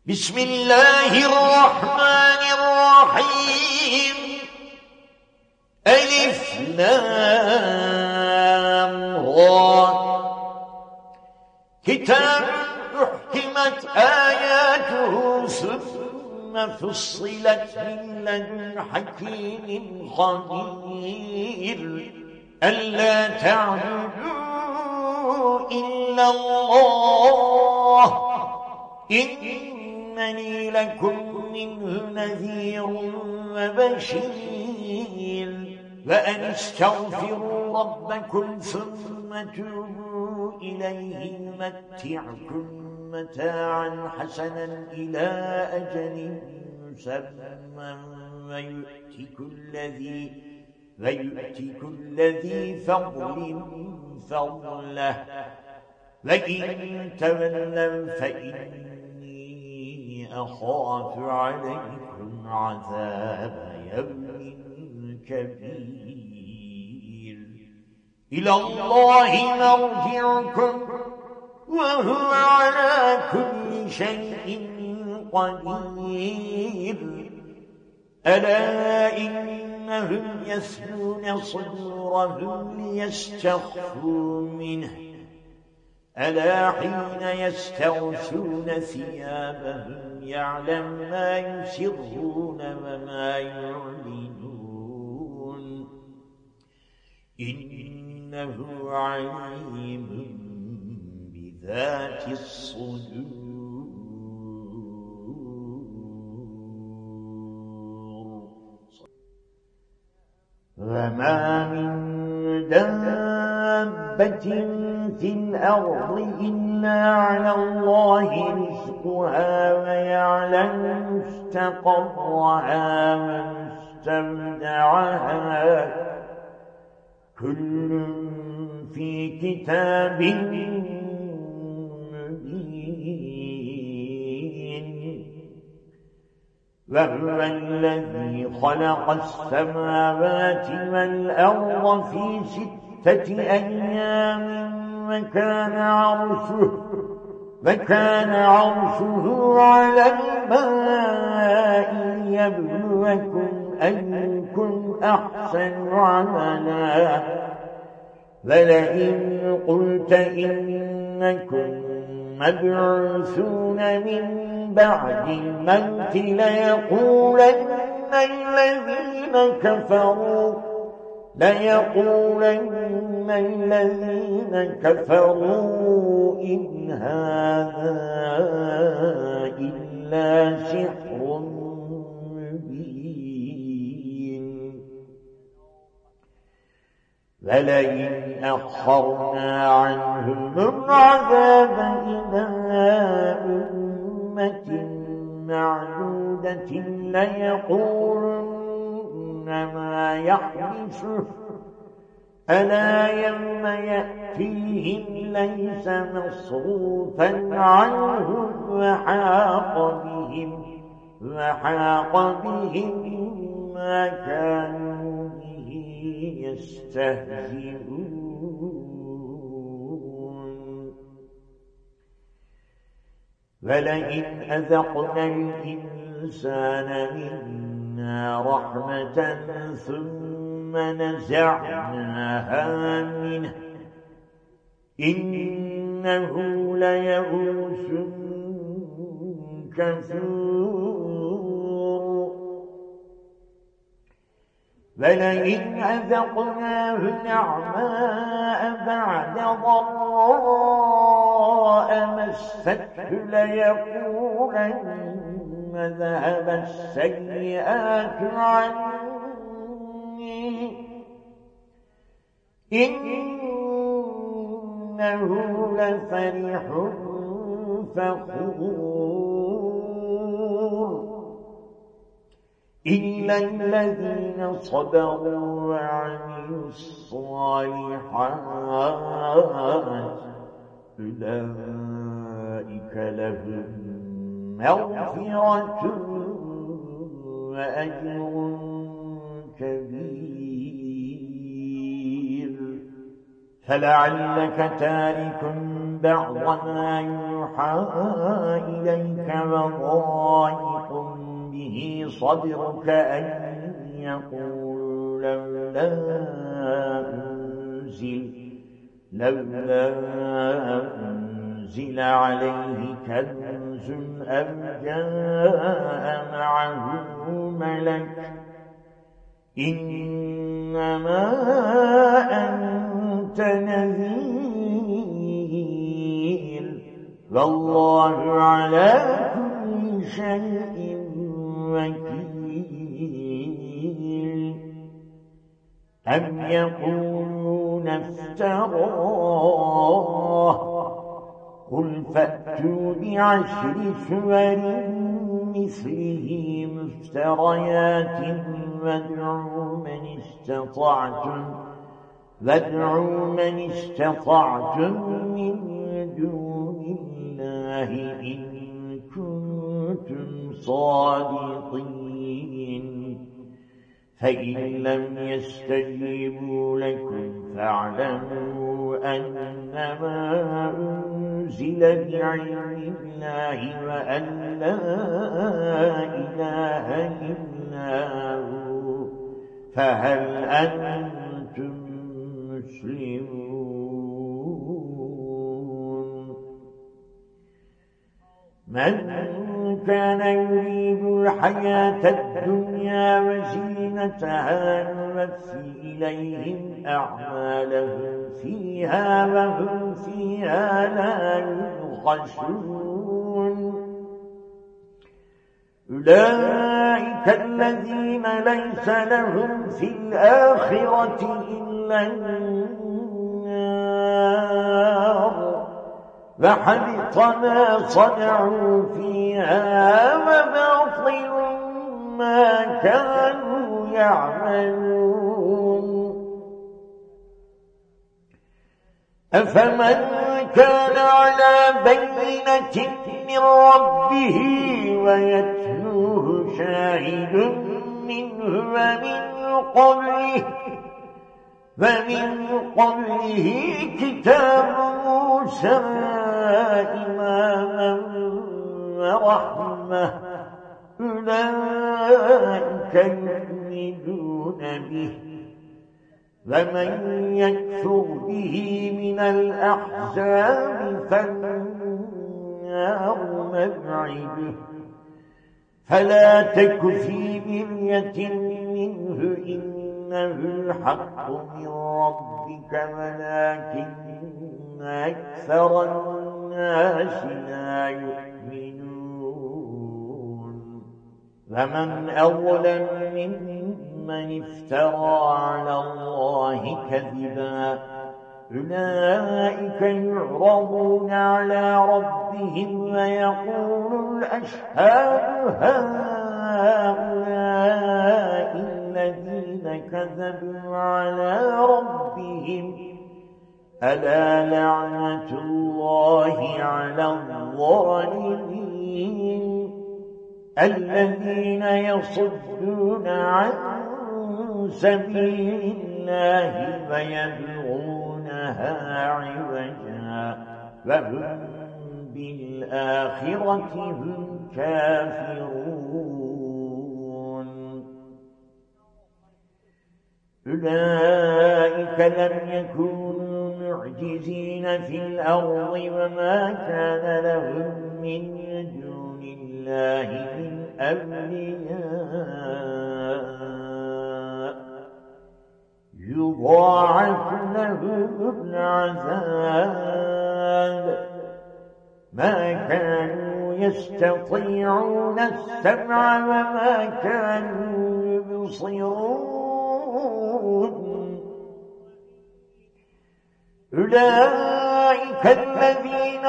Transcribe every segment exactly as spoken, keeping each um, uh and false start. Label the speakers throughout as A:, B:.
A: بسم الله الرحمن الرحيم. ألف لام را. كتاب أحكمت آياته ثم فصلت من لدن حكيم خبير ألا تعبدوا إلا الله إنني لكم منه نذير وبشير وأن استغفروا ربكم ثم توبوا إليه يمتعكم متاعا حسنا إلى أجل مسمى ويؤتي كل ذي ويؤتي كل ذي فضل فضله وإن تولوا فإني أخاف عليكم عذاب يوم كبير. إلى الله مرجعكم وهو على كل شيء قدير. ألا إنهم يثنون صدورهم ليستخفوا منه ألا حين يستغشون ثيابهم يعلم ما يسرون وما يعلنون إنه عليم بذات الصدور. وما من دابة في الأرض إلا على الله رزقها ويعلم مستقرها ومستودعها كل في كتاب مبين. وهو الذي خلق السماوات والأرض في ستة أيام وكان عرشه وكان عرشه على الماء ليبلوكم أيكم أحسن عملا. ولئن قلت إنكم مبعوثون من بعد الموت ليقولن الذين كفروا ليقولن الذين كفروا إن هذا إلا سحر مبين. ولئن أخرنا عنهم العذاب إلى أمة معدودة ليقولن ما يحبسه ألا يوم يأتيهم ليس مصروفا عنهم وحاق بهم وحاق بهم ما كانوا به يستهزئون. ولئن أذقنا الإنسان منا رحمة ثم نزعناها منه إنه ليئوس كفور. ولئن أذقناه نعماء بعد ضراء مسته ليقولن ذهب السيئات عني إنه لفرح فخور. إلا الذين صبروا وعملوا الصالحات أولئك لهم مغفرة وأجر كبير. فلعلك تارك بعض ما يوحى إليك وضائق به صدرك أن يقول لولا أنزل لولا أنزل عليه كنز أو جاء معه ملك إنما أنت نذير والله على كل شيء وكيل أم يقولون افتراه قل فأتوا بعشر سور مثله مفتريات وادعوا من استطعتم وادعوا من استطعتم من دون الله إن كنتم صادقين فإن لم يستجيبوا لكم فاعلموا أنما أنزل بعلم الله وأن لا إله إلا هو فهل أنتم مسلمون من كان يريد الحياة الدنيا وزينتها نوفي إليهم أعمالهم فيها وهم فيها لا يبخسون أولئك الذين ليس لهم في الآخرة إلا النار وحبط ما صنعوا فيها وباطل ما كانوا يعملون أفمن كان على بينة من ربه ويتلوه شاهد منه ومن قبله ومن قبله كتاب موسى إماما ورحمة أولئك يؤمنون به ومن يكفر به من الأحزاب فالنار مبعده فلا تك في مرية منه إنه الحق من ربك ولكن أكثر الناس لا يؤمنون ومن أظلم ممن افترى على الله كذبا أولئك يعرضون على ربهم ويقول الأشهاد هؤلاء الذين كذبوا على ربهم ألا لعنة الله على الظالمين الذين يصدون عن سبيل الله ويبغونها عوجا وهم بالآخرة هم كافرون أولئك لم يكونوا معجزين في الأرض وما كان لهم من دون الله من أولياء يضاعف لهم العذاب ما كانوا يستطيعون السمع وما كانوا يبصرون أولئك الذين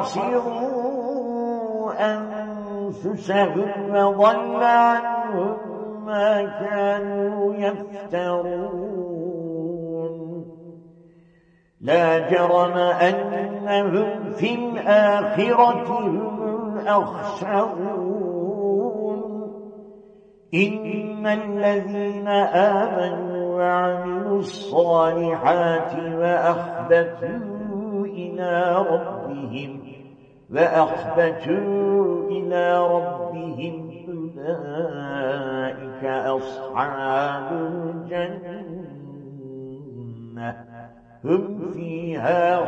A: خسروا أنفسهم وضل عنهم ما كانوا يفترون لا جرم أنهم في الآخرة هم الأخسرون إن الذين آمنوا وعملوا الصالحات وأخبتوا إلى ربهم ربهم وأخبتوا إلى ربهم أولئك أصحاب الجنة هم فيها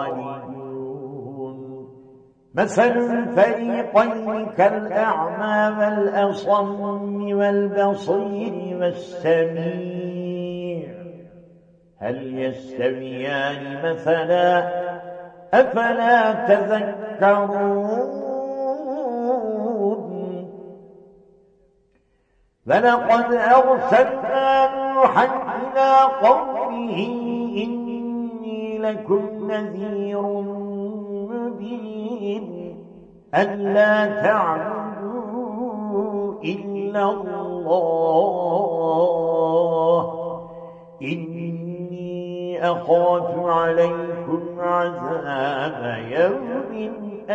A: خالدون مثل الفريقين كالأعمى والأصم والبصير والسميع هل يستويان مثلا أفلا تذكرون فلقد أرسلنا نوحا إلى قومه إني لكم نذير مبين ألا تعبدوا إلا الله إني أخاف عليكم عذاب يوم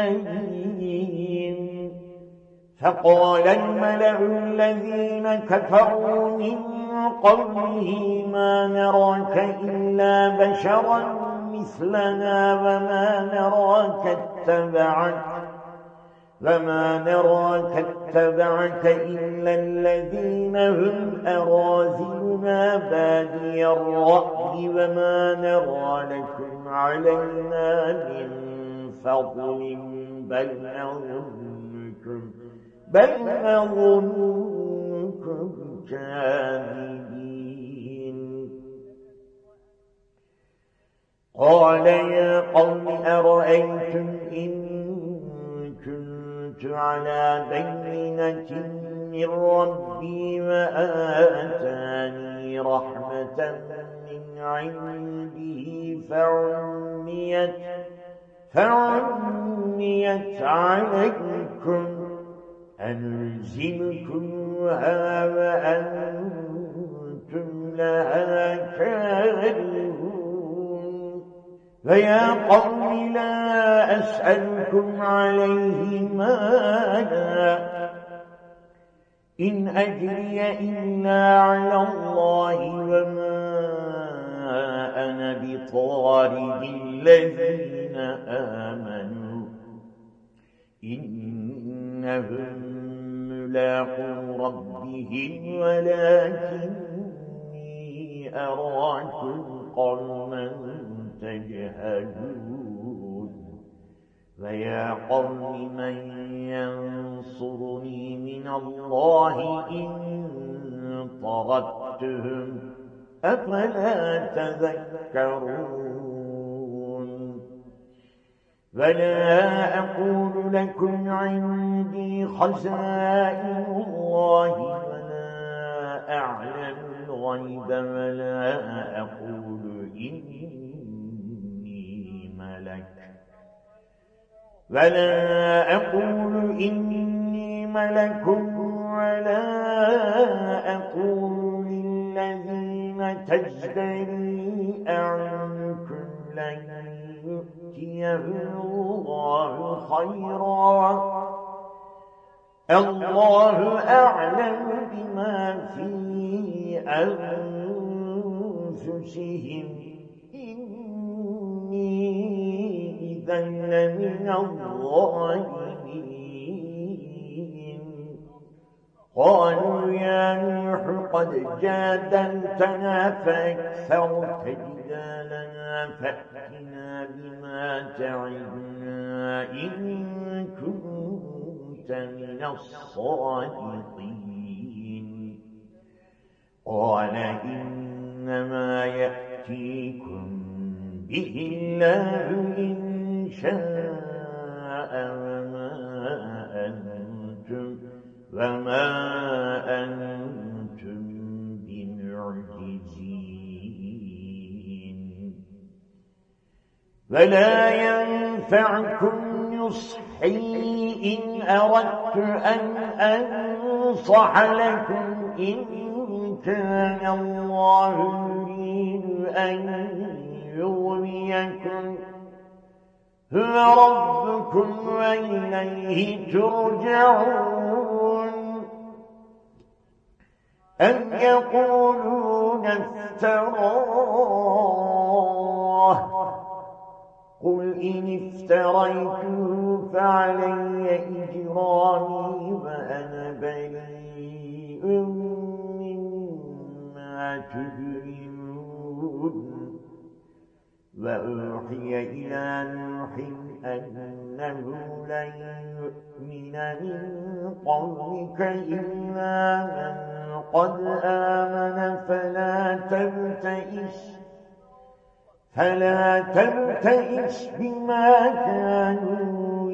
A: أليم فقال الملأ الذين كفروا من قومه ما نراك إلا بشرا مثلنا وما نراك اتبعك وما نراك اتبعك إلا الذين هم أراذلنا بادي الرأي وما نرى لكم علينا من فضل بل نظنكم بل نظنكم كاذبين قال يا قوم أرأيتم إن كنت على بينة من ربي وآتاني رحمة من عنده فعميت فعميت عليكم أنزلكمها وأنتم لها كارهون فيا قوم لا أسألكم عليه مالا إن أجري إلا على الله وما أنا بطارد الذين آمنوا إنهم ملاقو ربهم ولكني أراكم قوما تجهلون فيا قوم من ينصرني من الله إن طردتهم أفلا تذكرون ولا أقول لكم عندي خزائن الله ولا أعلم الغيب ولا أقول إني ملك ولا أقول إني ملك ولا أقول للذين تزدري أعنكم لن يؤتيه الله خيرا الله أعلم بما في أنفسهم إني إذا لمن الظالمين قالوا يا نوح قد جادلتنا فأكثرت جدالنا فأتنا بما تعدنا إن كنت من الصادقين قال إنما يأتيكم به الله إن شاء وما أنتم وما أنتم بمعجزين ولا ينفعكم نصحي إن أردت أن أنصح لكم إن كان الله يريد أن يغويكم هو ربكم وإليه ترجعون أم يقولون افتراه قل إن افتريته فعلي إجرامي وأنا بريء مما تجرمون وأوحي إلى نوح أنه لن يؤمن من قومك إلا من قد آمن فلا تبتئس فلا تبتئس بما كانوا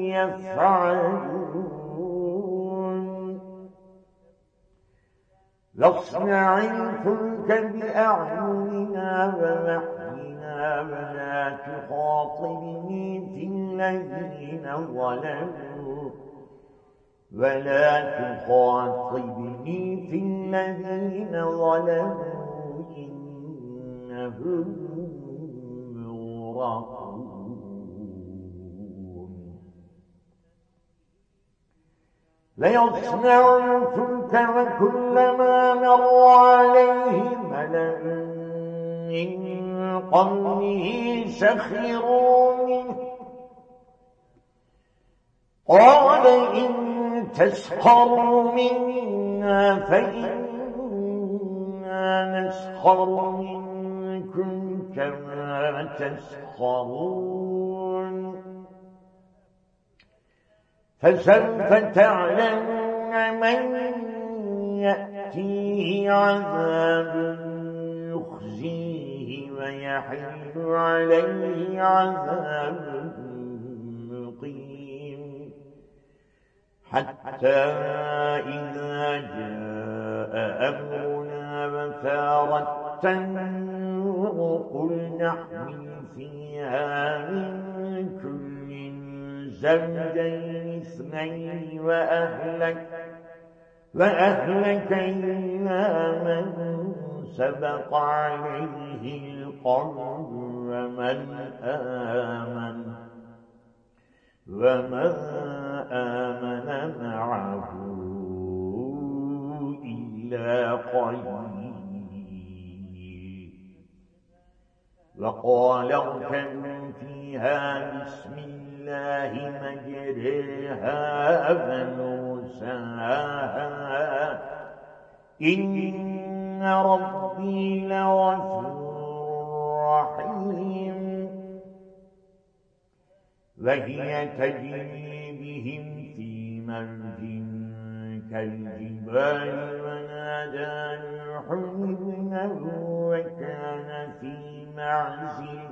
A: يفعلون واصنع الفلك بأعيننا ووحينا ولا تخاطبني في الذين ظلموا ولا تخاطبني في الذين ظلموا إنهم ليصنع الفلك وكلما مر عليه ملأ من قومه سخروا منه قال إن تسخروا منا فإنا نسخر منكم كما تسخرون فسوف تعلمون من يأتيه عذاب يخزيه ويحل عليه عذاب مقيم حتى إذا جاء أمرنا وفارت النور قل نحمل فيها من كل زوجين اثنين وأهلك وأهلك إلا من سبق عليه القول ومن آمن وما آمن معه إلا قليل وقال اركبوا فيها بسم الله مجريها ومرساها إن ربي لغفور رحيم وهي تجري بهم في موج كالجبال ونادى نوح ابنه وكان في معزل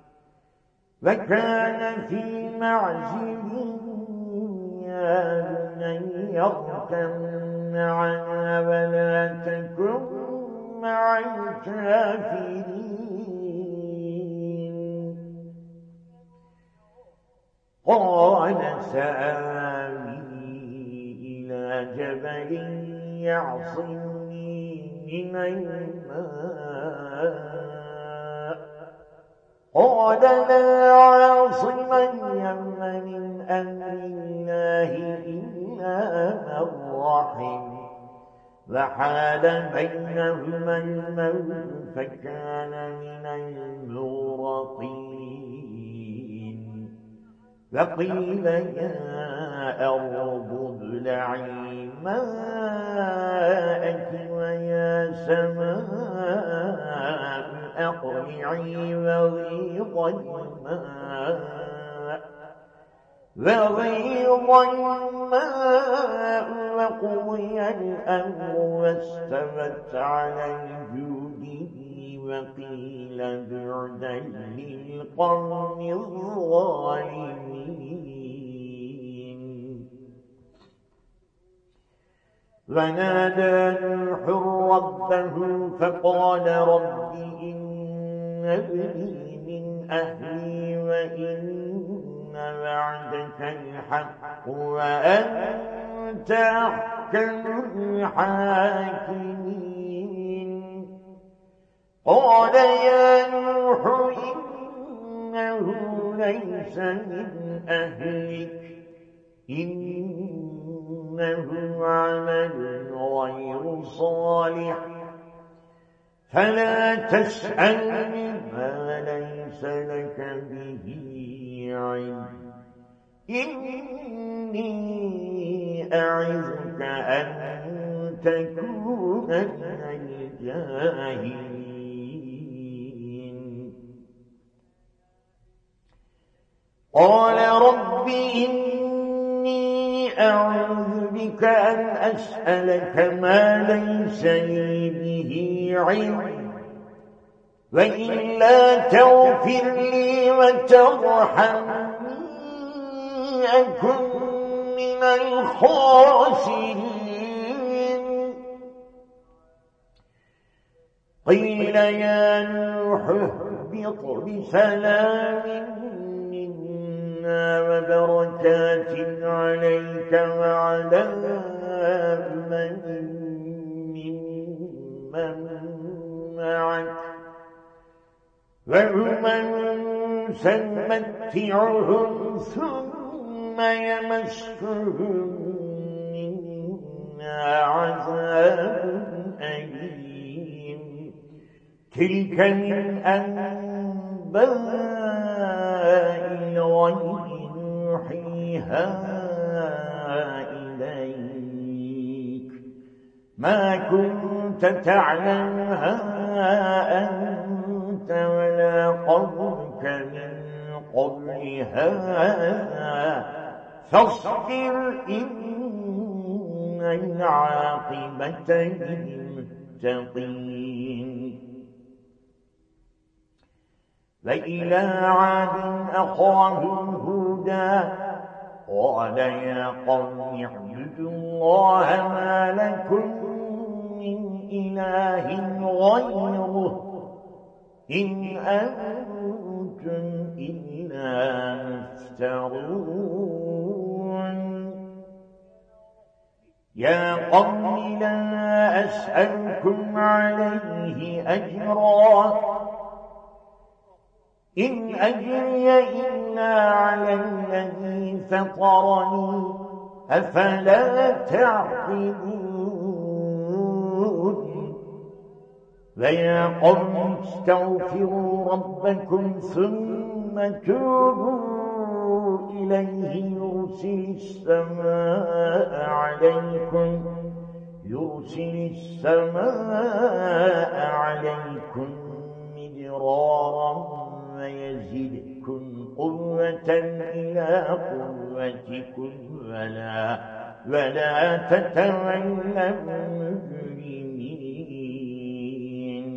A: وكان في معزل يا بني اركب معنا ولا تكن مع الكافرين قال سآوي إلى جبل يعصمني من الماء قال لا عاصم اليوم من أمر الله إلا من رحم وحال بينهما الموج فكان من المغرقين وقيل يا أرض ابلعي ماءك ويا سماء أقلعي وغيض الماء وغيض الماء وقضي الأمر واستوت على الجود وقيل بعدا للقوم الظالمين ونادى نوح ربه فقال رب إن ابني من أهلي وإن وعدك الحق وأنت أحكم الحاكمين قال يا نوح إنه ليس من أهلك إنه عمل غير صالح فلا تسألني ما ليس لك به العلم إني أعظك أن تكون من الجاهلين قال رب إني أعوذ بك أن أسألك ما ليس لي به علم وإلا تغفر لي وترحمني أكن من الخاسرين قيل يا نوح اهبط بسلام منا وبركات عليك وعلى من ممن معك ومن سنمتعهم ثم يمسهم منا عذاب أليم تلك من أنباء الغيب نوحيها إليك ما كنت تعلمها أنت ولا قومك من قبل هذا فاصبر إن العاقبة للمتقين وإلى عاد أخاهم هودا قال يا قوم اعبدوا الله ما لكم من إله غيره إن أنتم إلا مفترون يا قوم لا أسألكم عليه أجرا إن أجري إلا على الذي فطرني أفلا تعقلون ويا قوم استغفروا ربكم ثم توبوا إليه يرسل السماء عليكم يرسل السماء عليكم مدرارا ويزدكم قوة إلى قوتكم ولا ولا تتولوا مجرمين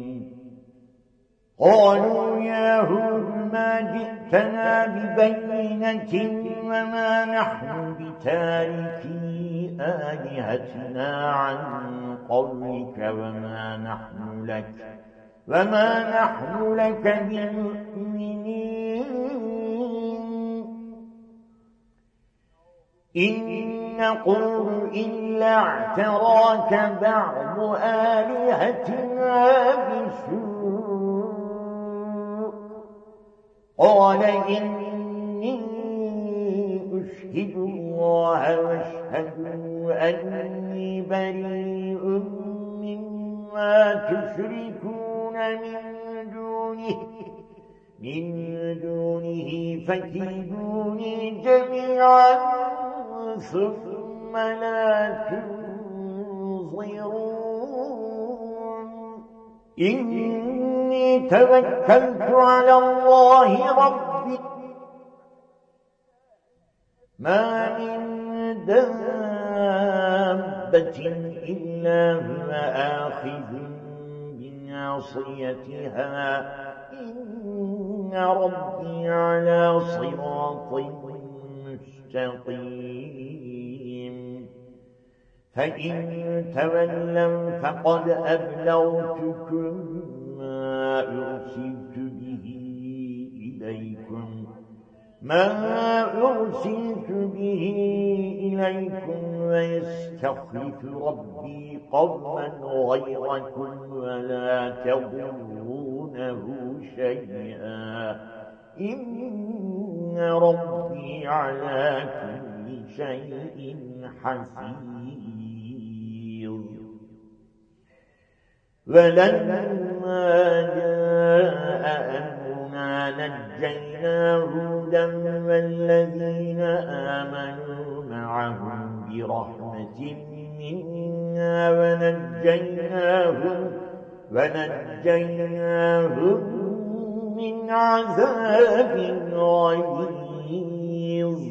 A: قالوا يا هود ما جئتنا ببينة وما نحن بتاركي آلهتنا عن قولك وما نحن لك وما نحن لك بمؤمنين إن نقول إلا اعتراك بعض آلهتنا بسوء قال إني أشهد الله واشهدوا أني بريء مما تشركون من دونه من دونه فكيدوني جميعا ثم لا تنظرون إني توكلت على الله ربي ما من دابة إلا هو آخذ بناصيتها إن ربي على صراط مستقيم فإن تولوا فقد أبلغتكم ما أرسلت به إليكم ما أرسلت به إليكم ويستخلف ربي قوما غيركم ولا تضرونه شيئا إن ربي على كل شيء حفيظ ولما جاء أمرنا نجينا هودا والذين آمنوا معه برحمة منا ونجيناهم, ونجيناهم من عذاب غليظ.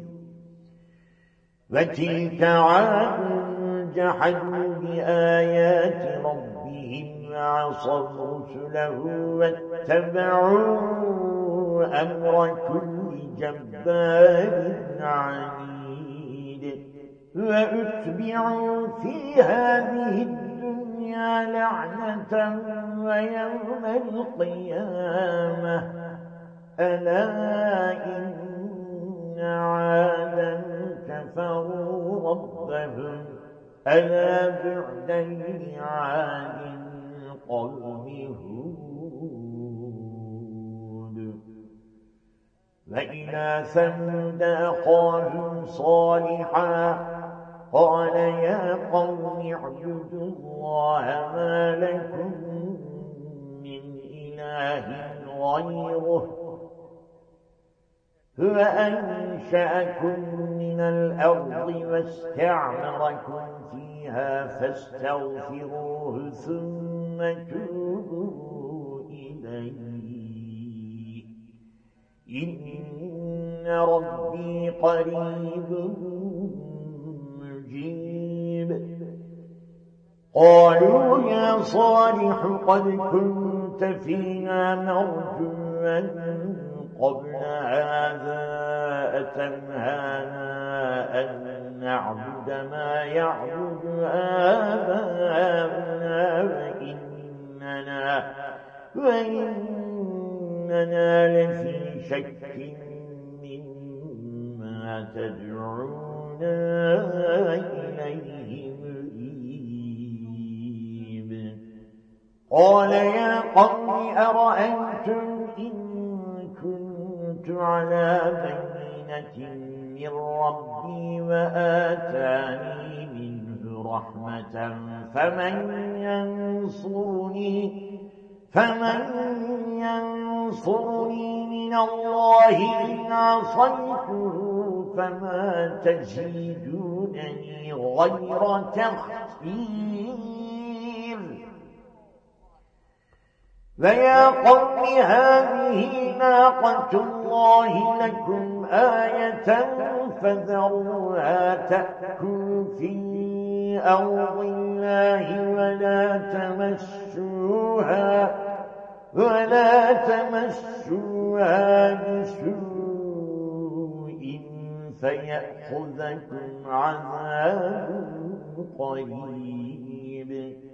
A: وتلك عاد جحدوا بآيات ربهم وعصوا رسله واتبعوا أمر كل جبار عنيد. وأتبعوا في هذه الدنيا لعنة ويوم القيامة ألا إن عادا كفروا ربهم ألا بعدا لعاد قوم هود. وإلى ثمود أخاهم صالحا قال يا قوم اعبدوا الله ما لكم من إله غيره هو أنشأكم من الأرض واستعمركم فيها فاستغفروه ثم توبوا إليه إن ربي قريب مجيب. قالوا يا صالح قد كنت فينا مرجوا قبل هذا أتنهانا أن نعبد ما يعبد آباؤنا وإننا, وإننا لفي شك مما تدعونا إليه مريب. قال يا قوم أرأيتم إن كنت على بينة من ربي وآتاني منه رحمة فمن ينصرني فمن ينصرني من الله إن عصيته فما تزيدونني غير تخسير. ويا قوم هذه ناقة الله لكم آية فذروها تأكل في أرض الله ولا تمسوها ولا تمسوها بسوء فيأخذكم عذاب قريب.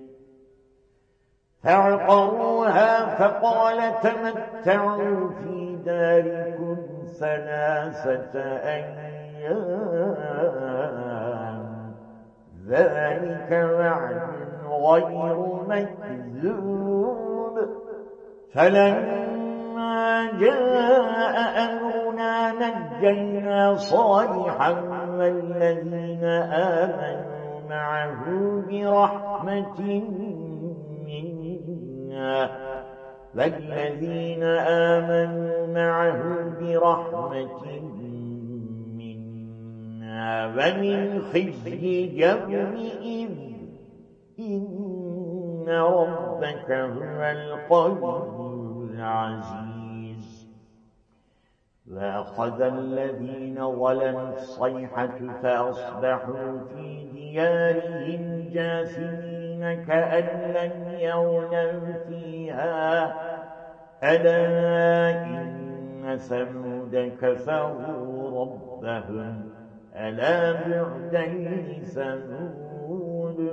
A: فعقروها فقال تمتعوا في داركم ثلاثة أيام ذلك وعد غير مكذوب. فلما جاء أمرنا نجينا صالحا والذين آمنوا معه برحمة منا والذين آمنوا معه برحمة منا ومن خزي يومئذ إن ربك هو القوي العزيز. وأخذ الذين ظلموا الصيحة فأصبحوا في ديارهم جاثمين كأن لم يغنوا فيها ألا إن ثمود كفروا ربهم ألا بعدا لثمود.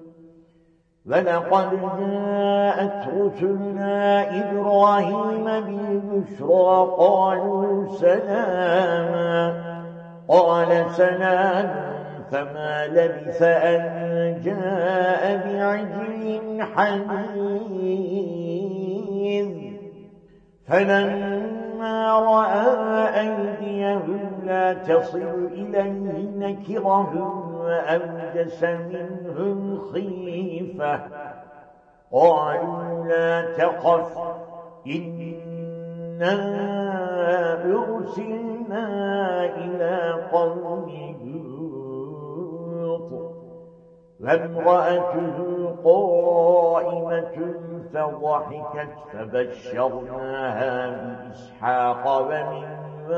A: ولقد جاءت رسلنا إبراهيم بالبشرى قالوا سلاما قال سلام فما لبث أن جاء بعجل حنيذ. فلما رأى أيديهم لا تصل إليه نكرهم وأوجس منهم خيفة قالوا لا تخف إنا إنا أرسلنا إلى قوم لوط وامرأته قائمة فضحكت فبشرناها بإسحاق ومن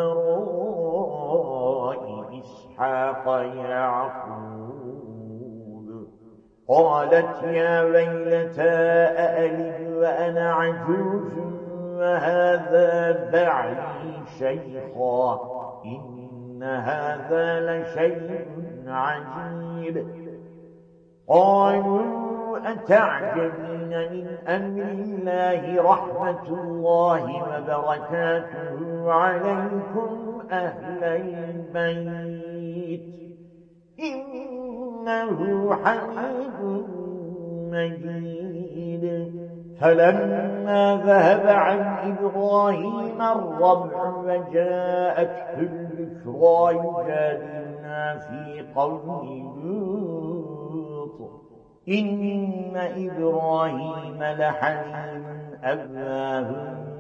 A: وراء إسحاق يعقوب قالت يا ويلتى أألد وأنا عجوز وهذا بعلي شيخا إن هذا لشيء عجيب قالوا أتعجبين من أمر الله رحمة الله وبركاته عليكم أهل البيت إنه حميد مجيد فلما ذهب عن إبراهيم الربع وجاءته البشرى يجادلنا في قوم لوط إن إبراهيم لحليم أواه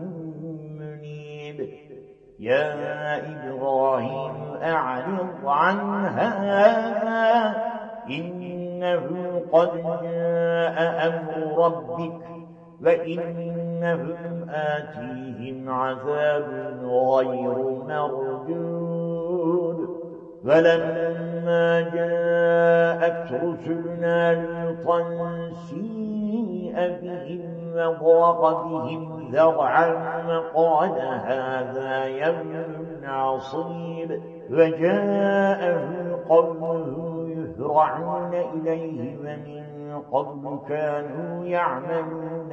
A: منيب يا إبراهيم أعرض عن هذا إنه قد جاء أمر ربك وإنهم آتيهم عذاب غير مردود فلما جاءت رسلنا لوطا سيء بهم وضاق بهم ذرعا وقال هذا يوم عصيب وجاءه قومه يهرعون إليه ومن قبل كانوا يعملون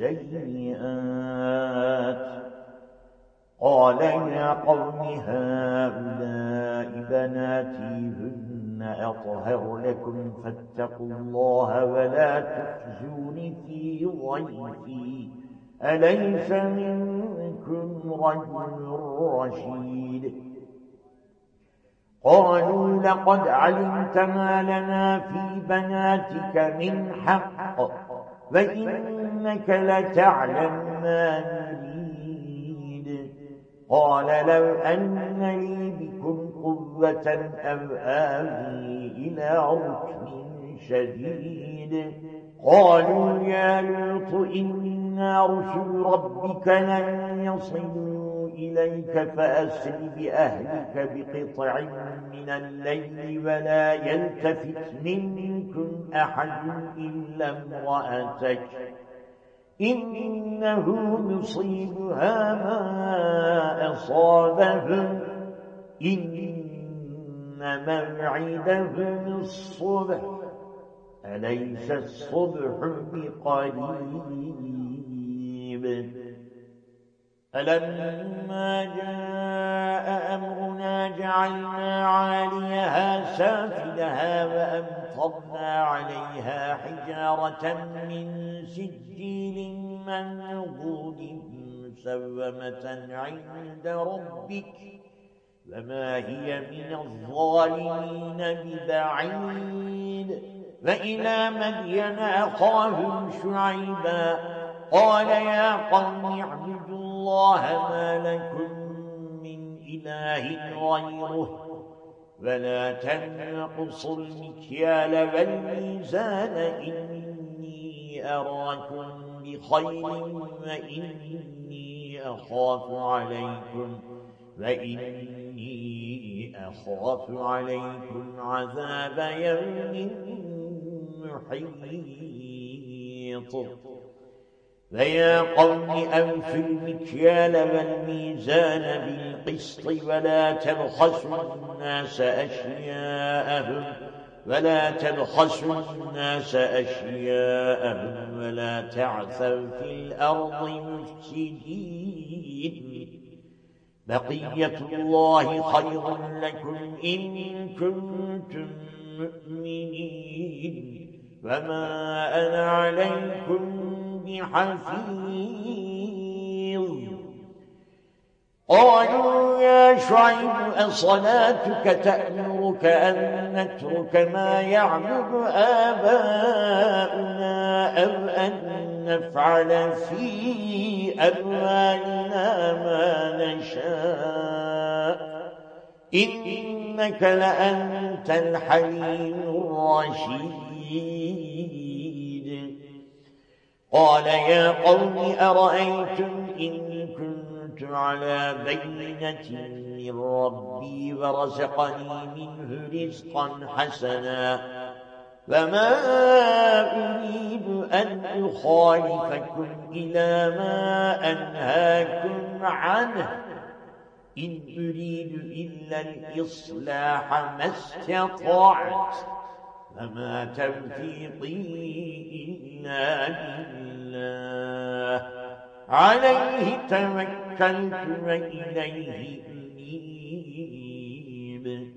A: السيئات قال يا قوم هؤلاء بناتي هن أطهر لكم فاتقوا الله ولا تخزون في ضيفي أليس منكم رجل رشيد قالوا لقد علمت ما لنا في بناتك من حق وإنك لتعلم ما نريد قال لو أن لي بكم قوة أو آوي إلى ركن شديد قالوا يا لوط إنا رسل ربك لن يصلوا إليك فأسر بأهلك بقطع من الليل ولا يلتفت منكم أحد إلا امرأتك إنه مصيبها ما أصابهم إن موعدهم الصبح أليس الصبح بقريب فلما جاء أمرنا جعلنا عاليها سافلها وأمطرنا عليها حجارة من سجيل منضود مسومة عند ربك وما هي من الظالمين ببعيد وإلى مدين أخاهم شعيبا قال يا قوم اعبدوا الله ما لكم من إله غيره ولا تنقصوا المكيال والميزان إني أراكم بخير وإني أخاف عليكم وإني أخاف عليكم عذاب يوم محيط فيا قوم أوفوا المكيال والميزان بالقسط ولا تبخسوا الناس أشياءهم ولا تبخسوا الناس أشياءهم ولا تعثوا في الأرض مفسدين بقية الله خير لكم إن كنتم مؤمنين وما أنا عليكم بحفيظ قالوا يا شعيب أصلاتك تأمرك يأمرك أن نترك ما يعبد آباؤنا أو أن نفعل في أموالنا ما نشاء إنك لأنت الحليم الرشيد. قال يا قوم أرأيتم إن كنت على بينة من ربي ورزقني منه رزقا حسنا فما أريد أن أخالفكم إلى ما أنهاكم عنه إن أريد إلا الإصلاح ما استطعت فما توفيقي إلا بالله عليه توكلت وإليه أنيب.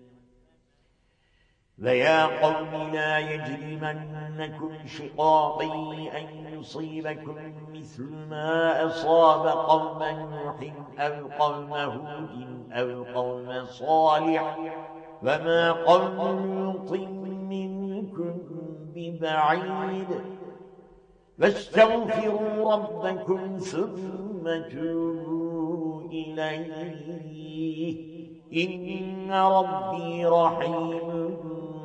A: ويا قوم لا يجرمنكم شقاقي أن يصيبكم مثل ما أصاب قوم نوح أو قوم هود أو قوم صالح وما قوم لوط منكم ببعيد فاستغفروا ربكم ثم توبوا إليه إن ربي رحيم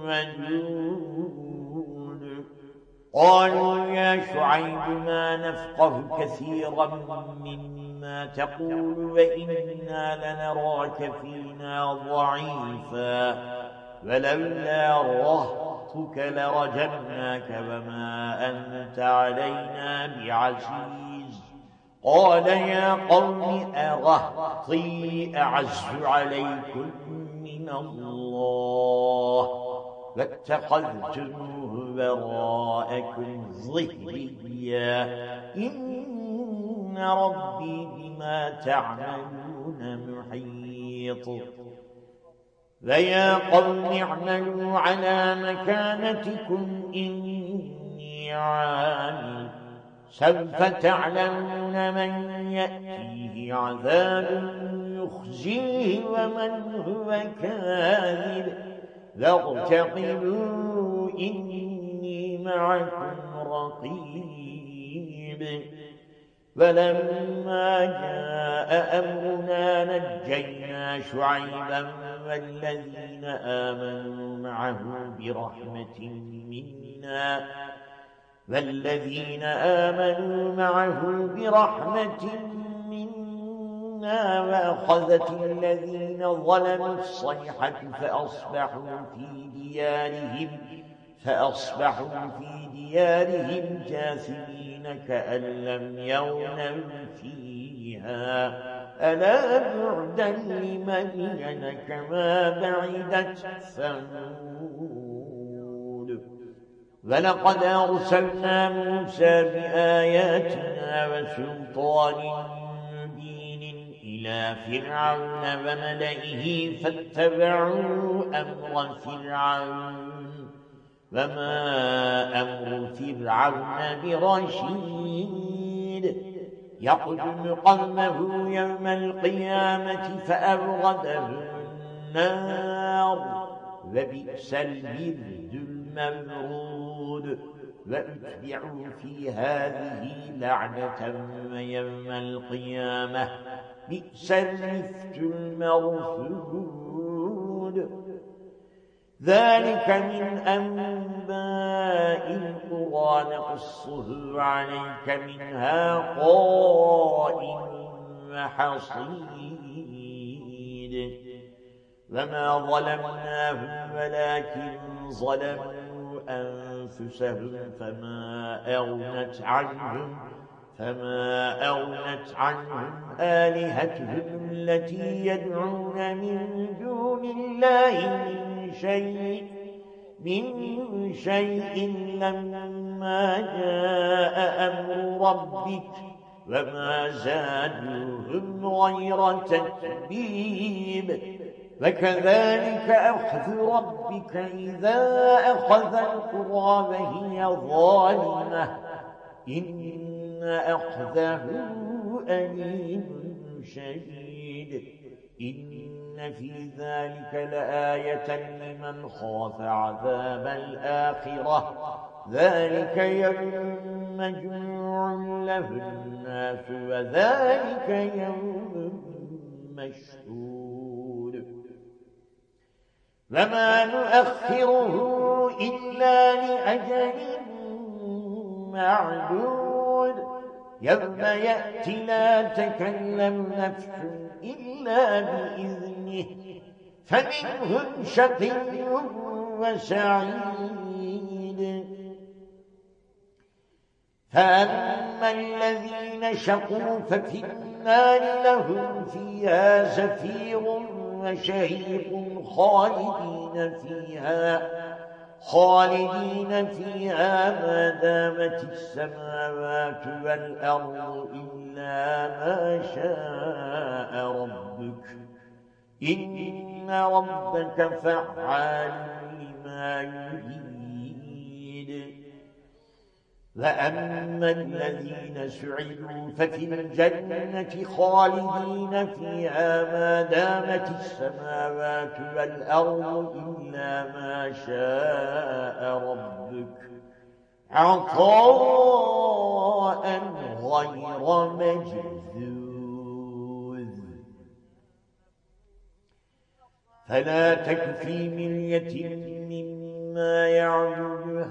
A: ودود. قالوا يا شعيب ما نفقه كثيرا مما تقول وإنا لنراك فينا ضعيفا ولولا رهطك لرجمناك وما أنت علينا بعزيز. قال يا قوم أرهطي أعز عليكم من الله فاتخذتموه وراءكم ظهريا إن ربي بما تعملون محيط. ويا قوم اعملوا على مكانتكم إني عامل سوف تعلمون من يأتيه عذاب يخزيه ومن هو كاذب فارتقبوا إني معكم رقيب. فلما جاء أمرنا نجينا شعيبا والذين آمنوا معه برحمة منا والذين آمنوا معه برحمة منا وأخذت الذين ظلموا الصيحة فأصبحوا في ديارهم فأصبحوا في ديارهم جاثمين كأن لم يغنوا فيها ألا بعدا لمدين كما بعدت ثمود. ولقد أرسلنا موسى بآياتنا وسلطان مبين إلى فرعون وملئه فاتبعوا أمر فرعون وما أمر فرعون برشيد يقدم قومه يوم القيامة فأبغضهم النار وبئس الورد المورود. وأتبعوا في هذه لعنة ويوم القيامة بئس الرفد المرفود. ذلك من أنباء القرى نقصه عليك منها قائم وحصيد. وما ظلمناهم ولكن ظلموا أنفسهم فما أغنت عنهم فما أغنت عنهم آلهتهم التي يدعون من دون الله من شيء من شيء لما جاء أمر ربك وما زادوهم غير تتبيب. وكذلك أخذ ربك إذا أخذ القرى وهي ظالمة إن أخذه أليم شديد. إن إن في ذلك لآية لمن خاف عذاب الآخرة ذلك يوم مجموع له الناس وذلك يوم مشهود وما نؤخره إلا لأجل معدود يوم يأتي لا تكلم نفس إلا بإذنه فمنهم شقي وسعيد فأما الذين شقوا ففي النار لهم فيها زفير وشهيق خالدين فيها خالدين فيها ما دامت السماوات والأرض إلا ما شاء ربك إن ربك فعال لما يريد وأما الذين سعدوا ففي الجنة خالدين فيها ما دامت السماوات والأرض إلا ما شاء ربك عطاء غير مجذوذ فلا تك في مرية مما يعبد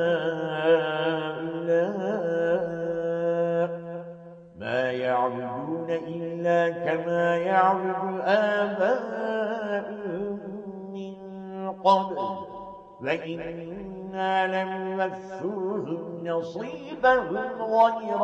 A: هؤلاء ما يعبدون إلا كما يعبد آباؤهم من قبل وإنا لنوفوهم نصيبهم غير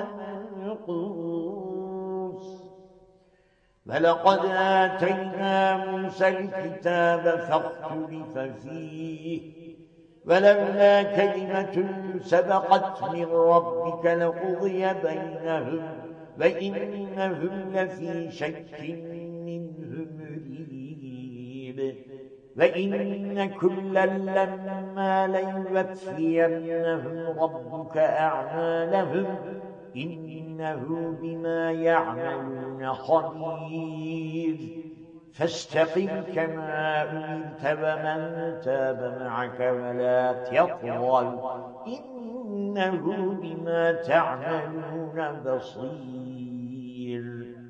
A: منقوص ولقد آتينا موسى الكتاب فاختلف فيه ولولا كلمة سبقت من ربك لقضي بينهم وإنهم لفي شك منه مريب وإن كلا لما ليوفينهم ربك أعمالهم إنه بما يعملون خبير فاستقم كما أمرت ومن تاب معك ولا تطغوا إنه بما تعملون بصير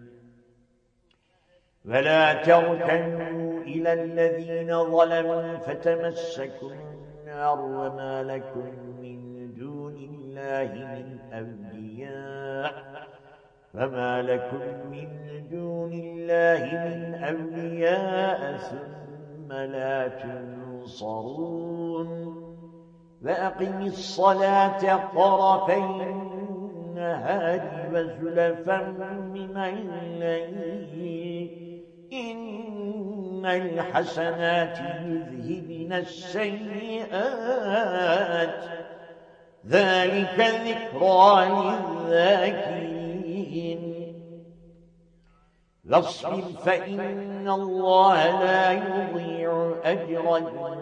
A: ولا تركنوا إلى الذين ظلموا فتمسكوا النار وما لكم من دون الله من أولياء فما لكم من دون الله من أولياء ثم لا تنصرون وأقم الصلاة طرفي النهار وزلفا من الليل إن الحسنات يذهبن السيئات ذلك ذكرى للذاكرين واصبر فإن الله لا يضيع أجر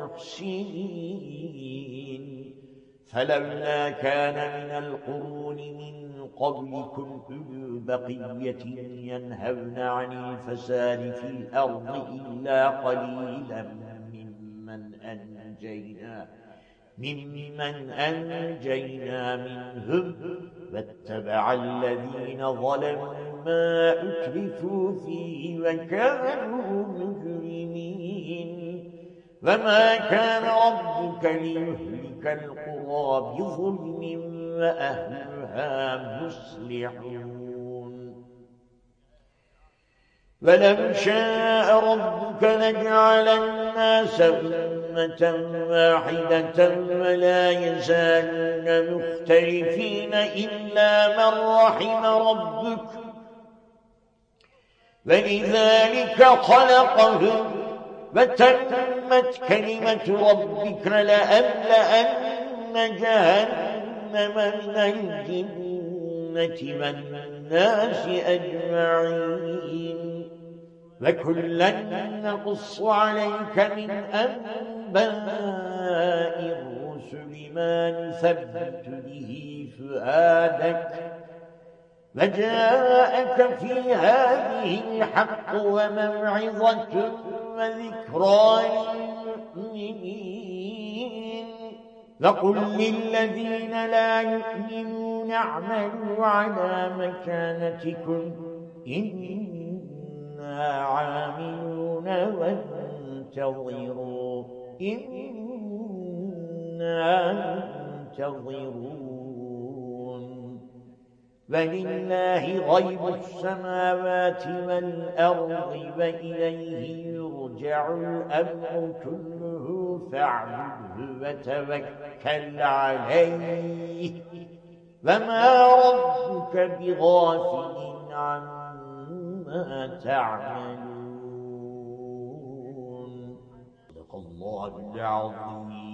A: المحسنين فلولا كان من القرون من قبلكم أولو بقية ينهون عن الفساد في الأرض إلا قليلا ممن أنجينا ممن أنجينا منهم واتبع الذين ظلموا ما أترفوا فيه وكانوا مجرمين وما كان ربك ليهلك القرى بظلم وأهلها مصلحون ولو شاء ربك لجعل الناس أمة واحدة ولا يزالون مختلفين إلا من رحم ربك ولذلك خلقهم وتمت كلمة ربك لأملأن جهنم من الجنة والناس أجمعين وكلا نقص عليك من أنباء الرسل ما نثبت به فؤادك فجاءك في هذه الحق وموعظة وذكرى للمؤمنين فقل للذين لا يؤمنون اعملوا على مكانتكم إنا عاملون وانتظروا إنا منتظرون ولله غيب السماوات والأرض وإليه يرجع الأمر كله فاعبده وتوكل عليه وما ربك بغافل عما تعملون صدق الله العظيم.